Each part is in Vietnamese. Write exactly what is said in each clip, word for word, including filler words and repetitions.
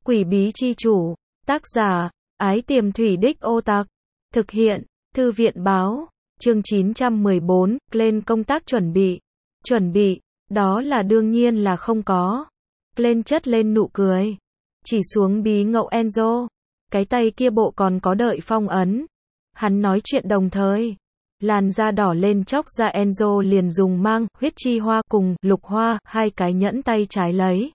Quỷ bí chi chủ, tác giả, Ái Tiềm Thủy Đích Ô Tặc, thực hiện, Thư viện báo, chương chín trăm mười bốn, lên công tác chuẩn bị. Chuẩn bị, đó là đương nhiên là không có. Lên chất lên nụ cười, chỉ xuống bí ngậu Enzo, cái tay kia bộ còn có đợi phong ấn. Hắn nói chuyện đồng thời, làn da đỏ lên chóc ra Enzo liền dùng mang, huyết chi hoa cùng lục hoa, hai cái nhẫn tay trái lấy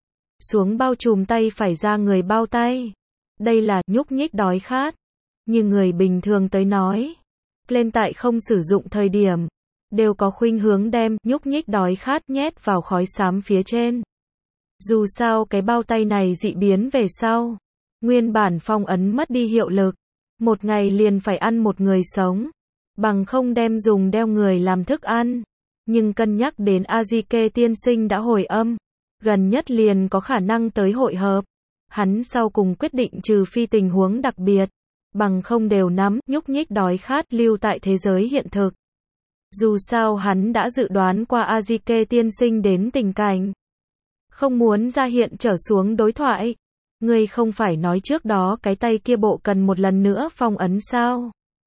xuống bao trùm tay phải ra người bao tay. Đây là nhúc nhích đói khát. Như người bình thường tới nói, lên tại không sử dụng thời điểm, đều có khuynh hướng đem nhúc nhích đói khát nhét vào khói xám phía trên. Dù sao cái bao tay này dị biến về sau, nguyên bản phong ấn mất đi hiệu lực, một ngày liền phải ăn một người sống, bằng không đem dùng đeo người làm thức ăn. Nhưng cân nhắc đến Azike tiên sinh đã hồi âm, gần nhất liền có khả năng tới hội hợp, hắn sau cùng quyết định trừ phi tình huống đặc biệt, bằng không đều nắm nhúc nhích đói khát lưu tại thế giới hiện thực. Dù sao hắn đã dự đoán qua Azike tiên sinh đến tình cảnh không muốn ra hiện trở xuống đối thoại. Ngươi không phải nói trước đó cái tay kia bộ cần một lần nữa phong ấn sao?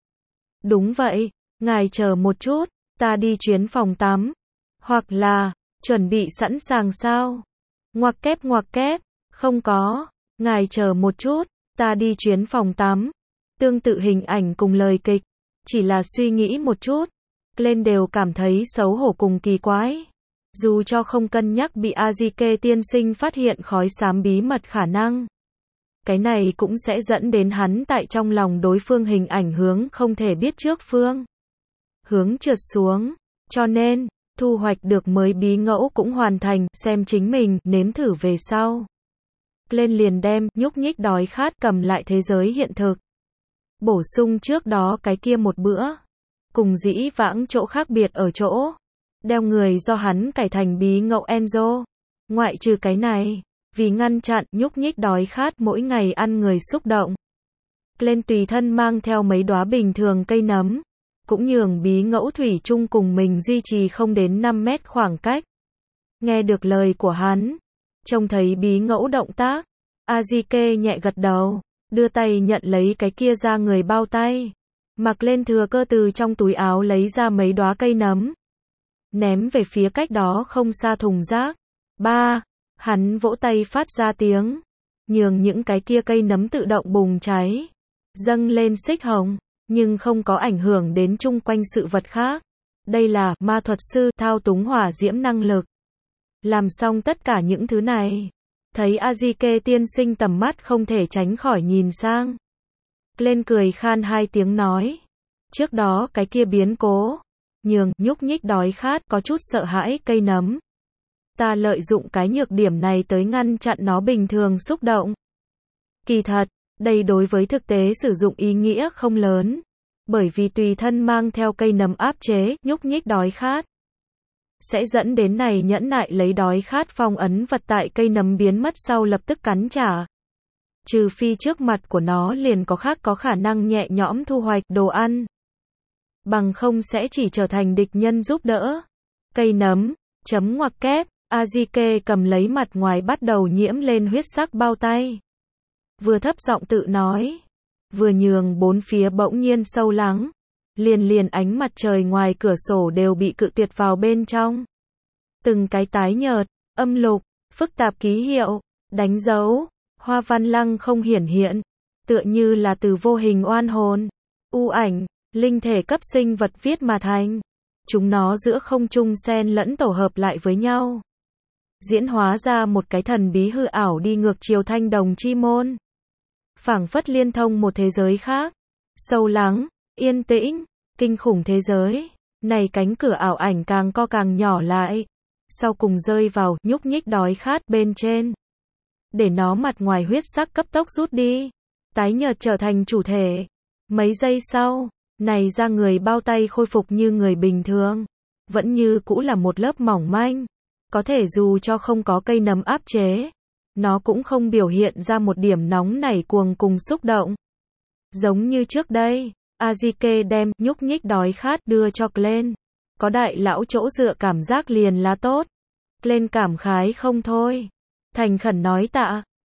Đúng vậy, ngài chờ một chút, ta đi chuyến phòng tắm. Hoặc là, chuẩn bị sẵn sàng sao? Ngoặc kép ngoặc kép, không có, ngài chờ một chút, ta đi chuyến phòng tắm. Tương tự hình ảnh cùng lời kịch, chỉ là suy nghĩ một chút, lên đều cảm thấy xấu hổ cùng kỳ quái. Dù cho không cân nhắc bị Azike tiên sinh phát hiện khói xám bí mật khả năng, cái này cũng sẽ dẫn đến hắn tại trong lòng đối phương hình ảnh hướng không thể biết trước phương hướng trượt xuống. Cho nên, thu hoạch được mới bí ngẫu cũng hoàn thành, xem chính mình nếm thử về sau. Lên liền đem nhúc nhích đói khát cầm lại thế giới hiện thực. Bổ sung trước đó cái kia một bữa. Cùng dĩ vãng chỗ khác biệt ở chỗ, đeo người do hắn cải thành bí ngậu Enzo. Ngoại trừ cái này, vì ngăn chặn nhúc nhích đói khát mỗi ngày ăn người xúc động, lên tùy thân mang theo mấy đóa bình thường cây nấm, cũng nhường bí ngẫu thủy chung cùng mình duy trì không đến năm mét khoảng cách. Nghe được lời của hắn, trông thấy bí ngẫu động tác, Azike nhẹ gật đầu, đưa tay nhận lấy cái kia ra người bao tay, mặc lên thừa cơ từ trong túi áo lấy ra mấy đóa cây nấm, ném về phía cách đó không xa thùng rác. Ba, hắn vỗ tay phát ra tiếng, nhường những cái kia cây nấm tự động bùng cháy, dâng lên xích hồng, nhưng không có ảnh hưởng đến chung quanh sự vật khác. Đây là ma thuật sư thao túng hỏa diễm năng lực. Làm xong tất cả những thứ này, thấy Azike tiên sinh tầm mắt không thể tránh khỏi nhìn sang. Lên cười khan hai tiếng nói, trước đó cái kia biến cố, nhường nhúc nhích đói khát có chút sợ hãi cây nấm. Ta lợi dụng cái nhược điểm này tới ngăn chặn nó bình thường xúc động. Kỳ thật, đây đối với thực tế sử dụng ý nghĩa không lớn, bởi vì tùy thân mang theo cây nấm áp chế nhúc nhích đói khát, sẽ dẫn đến này nhẫn nại lấy đói khát phong ấn vật tại cây nấm biến mất sau lập tức cắn trả. Trừ phi trước mặt của nó liền có khác có khả năng nhẹ nhõm thu hoạch đồ ăn, bằng không sẽ chỉ trở thành địch nhân giúp đỡ. Cây nấm, chấm ngoặc kép, Azike cầm lấy mặt ngoài bắt đầu nhiễm lên huyết sắc bao tay. Vừa thấp giọng tự nói, vừa nhường bốn phía bỗng nhiên sâu lắng, liền liền ánh mặt trời ngoài cửa sổ đều bị cự tuyệt vào bên trong. Từng cái tái nhợt, âm lục, phức tạp ký hiệu, đánh dấu, hoa văn lăng không hiển hiện, tựa như là từ vô hình oan hồn, u ảnh, linh thể cấp sinh vật viết mà thành. Chúng nó giữa không trung xen lẫn tổ hợp lại với nhau, diễn hóa ra một cái thần bí hư ảo đi ngược chiều thanh đồng chi môn, phảng phất liên thông một thế giới khác, sâu lắng, yên tĩnh, kinh khủng thế giới. Này cánh cửa ảo ảnh càng co càng nhỏ lại, sau cùng rơi vào nhúc nhích đói khát bên trên, để nó mặt ngoài huyết sắc cấp tốc rút đi, tái nhợt trở thành chủ thể. Mấy giây sau, này ra người bao tay khôi phục như người bình thường, vẫn như cũ là một lớp mỏng manh, có thể dù cho không có cây nấm áp chế, nó cũng không biểu hiện ra một điểm nóng nảy cuồng cùng xúc động. Giống như trước đây, Azike đem nhúc nhích đói khát đưa cho Glenn, có đại lão chỗ dựa cảm giác liền là tốt. Glenn cảm khái không thôi, thành khẩn nói tạ,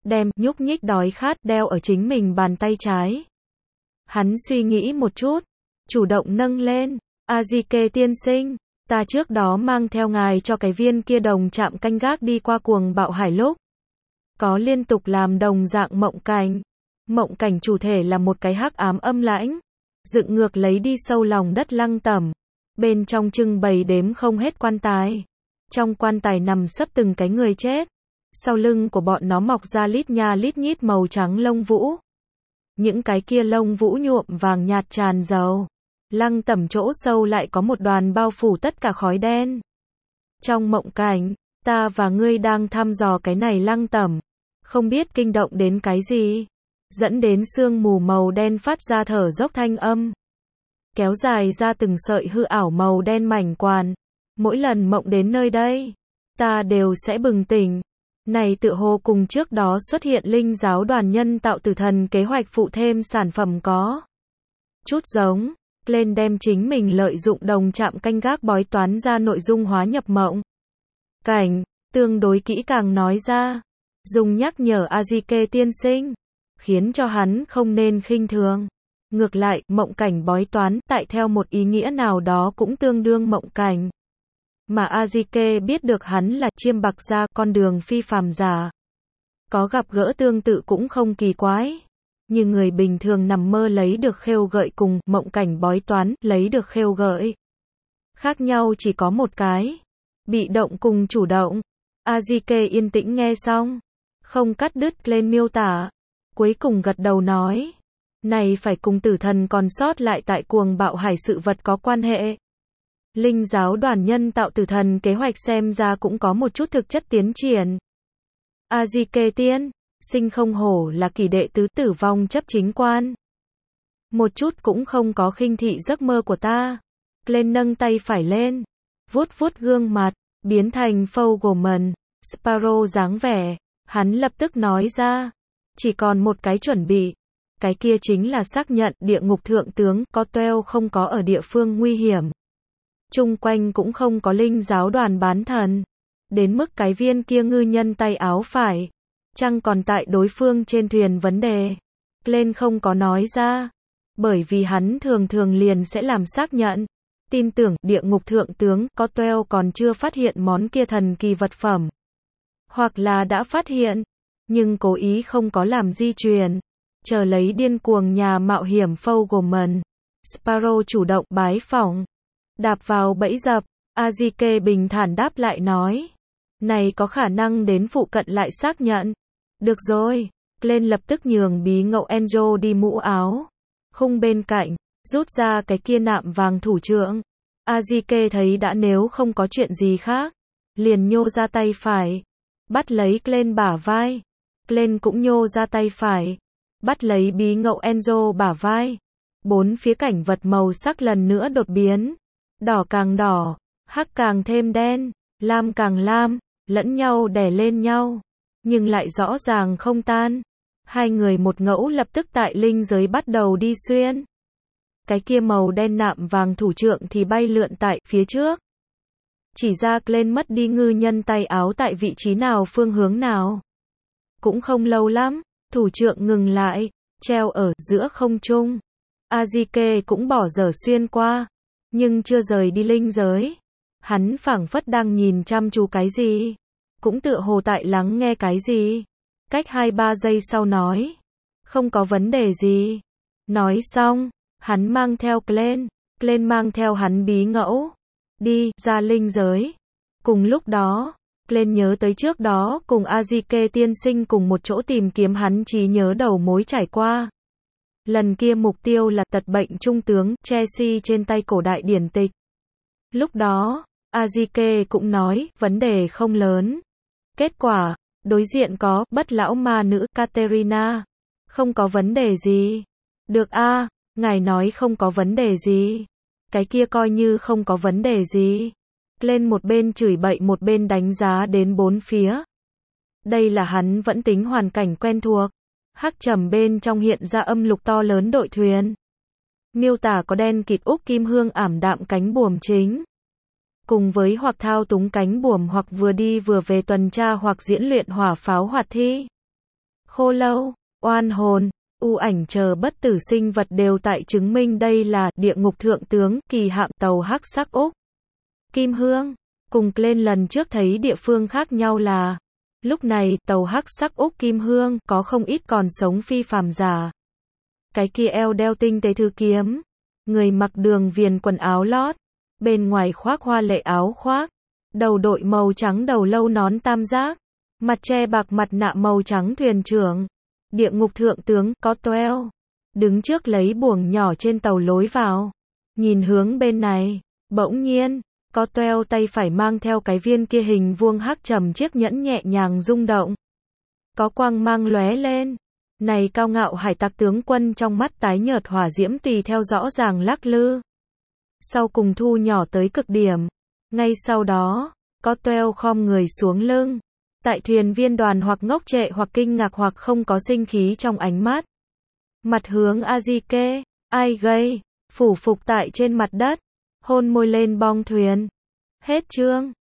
đem nhúc nhích đói khát đeo ở chính mình bàn tay trái. Hắn suy nghĩ một chút, chủ động nâng lên, Azike tiên sinh, ta trước đó mang theo ngài cho cái viên kia đồng chạm canh gác đi qua cuồng bạo hải lúc. Có liên tục làm đồng dạng mộng cảnh. Mộng cảnh chủ thể là một cái hắc ám âm lãnh, dựng ngược lấy đi sâu lòng đất lăng tẩm. Bên trong trưng bày đếm không hết quan tài. Trong quan tài nằm sấp từng cái người chết. Sau lưng của bọn nó mọc ra lít nha lít nhít màu trắng lông vũ. Những cái kia lông vũ nhuộm vàng nhạt tràn dầu. Lăng tẩm chỗ sâu lại có một đoàn bao phủ tất cả khói đen. Trong mộng cảnh, ta và ngươi đang thăm dò cái này lăng tẩm. Không biết kinh động đến cái gì. Dẫn đến sương mù màu đen phát ra thở dốc thanh âm. Kéo dài ra từng sợi hư ảo màu đen mảnh quan. Mỗi lần mộng đến nơi đây, ta đều sẽ bừng tỉnh. Này tựa hồ cùng trước đó xuất hiện linh giáo đoàn nhân tạo tử thần kế hoạch phụ thêm sản phẩm có chút giống. Lên đem chính mình lợi dụng đồng chạm canh gác bói toán ra nội dung hóa nhập mộng cảnh, tương đối kỹ càng nói ra. Dùng nhắc nhở Azike tiên sinh, khiến cho hắn không nên khinh thường. Ngược lại, mộng cảnh bói toán, tại theo một ý nghĩa nào đó cũng tương đương mộng cảnh. Mà Azike biết được hắn là chiêm bạc gia, con đường phi phàm giả. Có gặp gỡ tương tự cũng không kỳ quái. Nhưng người bình thường nằm mơ lấy được khêu gợi cùng mộng cảnh bói toán lấy được khêu gợi. Khác nhau chỉ có một cái. Bị động cùng chủ động. Azike yên tĩnh nghe xong. Không cắt đứt lên miêu tả. Cuối cùng gật đầu nói. Này phải cùng tử thần còn sót lại tại cuồng bạo hải sự vật có quan hệ. Linh giáo đoàn nhân tạo tử thần kế hoạch xem ra cũng có một chút thực chất tiến triển. Azike tiên sinh không hổ là kỳ đệ tứ tử vong chấp chính quan. Một chút cũng không có khinh thị giấc mơ của ta. Lên nâng tay phải lên. Vuốt vuốt gương mặt. Biến thành Fogelman. Sparrow dáng vẻ. Hắn lập tức nói ra. Chỉ còn một cái chuẩn bị. Cái kia chính là xác nhận địa ngục thượng tướng có Toel không có ở địa phương nguy hiểm. Chung quanh cũng không có linh giáo đoàn bán thần. Đến mức cái viên kia ngư nhân tay áo phải. Chăng còn tại đối phương trên thuyền vấn đề. Lên không có nói ra. Bởi vì hắn thường thường liền sẽ làm xác nhận. Tin tưởng địa ngục thượng tướng có Toel còn chưa phát hiện món kia thần kỳ vật phẩm. Hoặc là đã phát hiện. Nhưng cố ý không có làm di truyền. Chờ lấy điên cuồng nhà mạo hiểm Fogelman. Sparrow chủ động bái phỏng. Đạp vào bẫy dập. Azike bình thản đáp lại nói. Này có khả năng đến phụ cận lại xác nhận. Được rồi. Lên lập tức nhường bí ngậu Enjo đi mũ áo. Khung bên cạnh. Rút ra cái kia nạm vàng thủ trưởng. Azike thấy đã nếu không có chuyện gì khác. Liền nhô ra tay phải. Bắt lấy Glenn bả vai. Glenn cũng nhô ra tay phải. Bắt lấy bí ngậu Enzo bả vai. Bốn phía cảnh vật màu sắc lần nữa đột biến. Đỏ càng đỏ. Hắc càng thêm đen. Lam càng lam. Lẫn nhau đè lên nhau. Nhưng lại rõ ràng không tan. Hai người một ngẫu lập tức tại linh giới bắt đầu đi xuyên. Cái kia màu đen nạm vàng thủ trưởng thì bay lượn tại phía trước. Chỉ ra lên mất đi ngư nhân tay áo tại vị trí nào phương hướng nào. Cũng không lâu lắm, thủ trưởng ngừng lại, treo ở giữa không trung. Azike cũng bỏ dở xuyên qua, nhưng chưa rời đi linh giới. Hắn phảng phất đang nhìn chăm chú cái gì, cũng tựa hồ tại lắng nghe cái gì. Cách hai ba giây sau nói, không có vấn đề gì. Nói xong, hắn mang theo Glenn, Glenn mang theo hắn bí ngẫu, đi ra linh giới. Cùng lúc đó, Glenn nhớ tới trước đó cùng Azike tiên sinh cùng một chỗ tìm kiếm hắn trí nhớ đầu mối trải qua. Lần kia mục tiêu là tật bệnh trung tướng Chelsea trên tay cổ đại điển tịch. Lúc đó, Azike cũng nói, vấn đề không lớn. Kết quả, đối diện có bất lão ma nữ Katerina. Không có vấn đề gì. Được a, ngài nói không có vấn đề gì. Cái kia coi như không có vấn đề gì. Lên một bên chửi bậy một bên đánh giá đến bốn phía. Đây là hắn vẫn tính hoàn cảnh quen thuộc. Hắc trầm bên trong hiện ra âm lục to lớn đội thuyền. Miêu tả có đen kịt úc kim hương ảm đạm cánh buồm chính. Cùng với hoặc thao túng cánh buồm hoặc vừa đi vừa về tuần tra hoặc diễn luyện hỏa pháo hoạt thi. khô lâu, oan hồn, u ảnh chờ bất tử sinh vật đều tại chứng minh đây là địa ngục thượng tướng, kỳ hạm tàu hắc sắc Úc. Kim Hương, cùng lên lần trước thấy địa phương khác nhau là, lúc này tàu hắc sắc Úc Kim Hương có không ít còn sống phi phàm giả. Cái kia eo đeo tinh tế thư kiếm, người mặc đường viền quần áo lót, bên ngoài khoác hoa lệ áo khoác, đầu đội màu trắng đầu lâu nón tam giác, mặt che bạc mặt nạ màu trắng thuyền trưởng, địa ngục thượng tướng Cotwell, đứng trước lấy buồng nhỏ trên tàu lối vào, nhìn hướng bên này, bỗng nhiên, Cotwell tay phải mang theo cái viên kia hình vuông hắc trầm chiếc nhẫn nhẹ nhàng rung động, có quang mang lóe lên. Này cao ngạo hải tặc tướng quân trong mắt tái nhợt hỏa diễm tùy theo rõ ràng lắc lư. Sau cùng thu nhỏ tới cực điểm. Ngay sau đó, Cotwell khom người xuống lưng. Tại thuyền viên đoàn hoặc ngốc trệ hoặc kinh ngạc hoặc không có sinh khí trong ánh mắt. Mặt hướng Azike, ai gây, phủ phục tại trên mặt đất, hôn môi lên bong thuyền. Hết chương.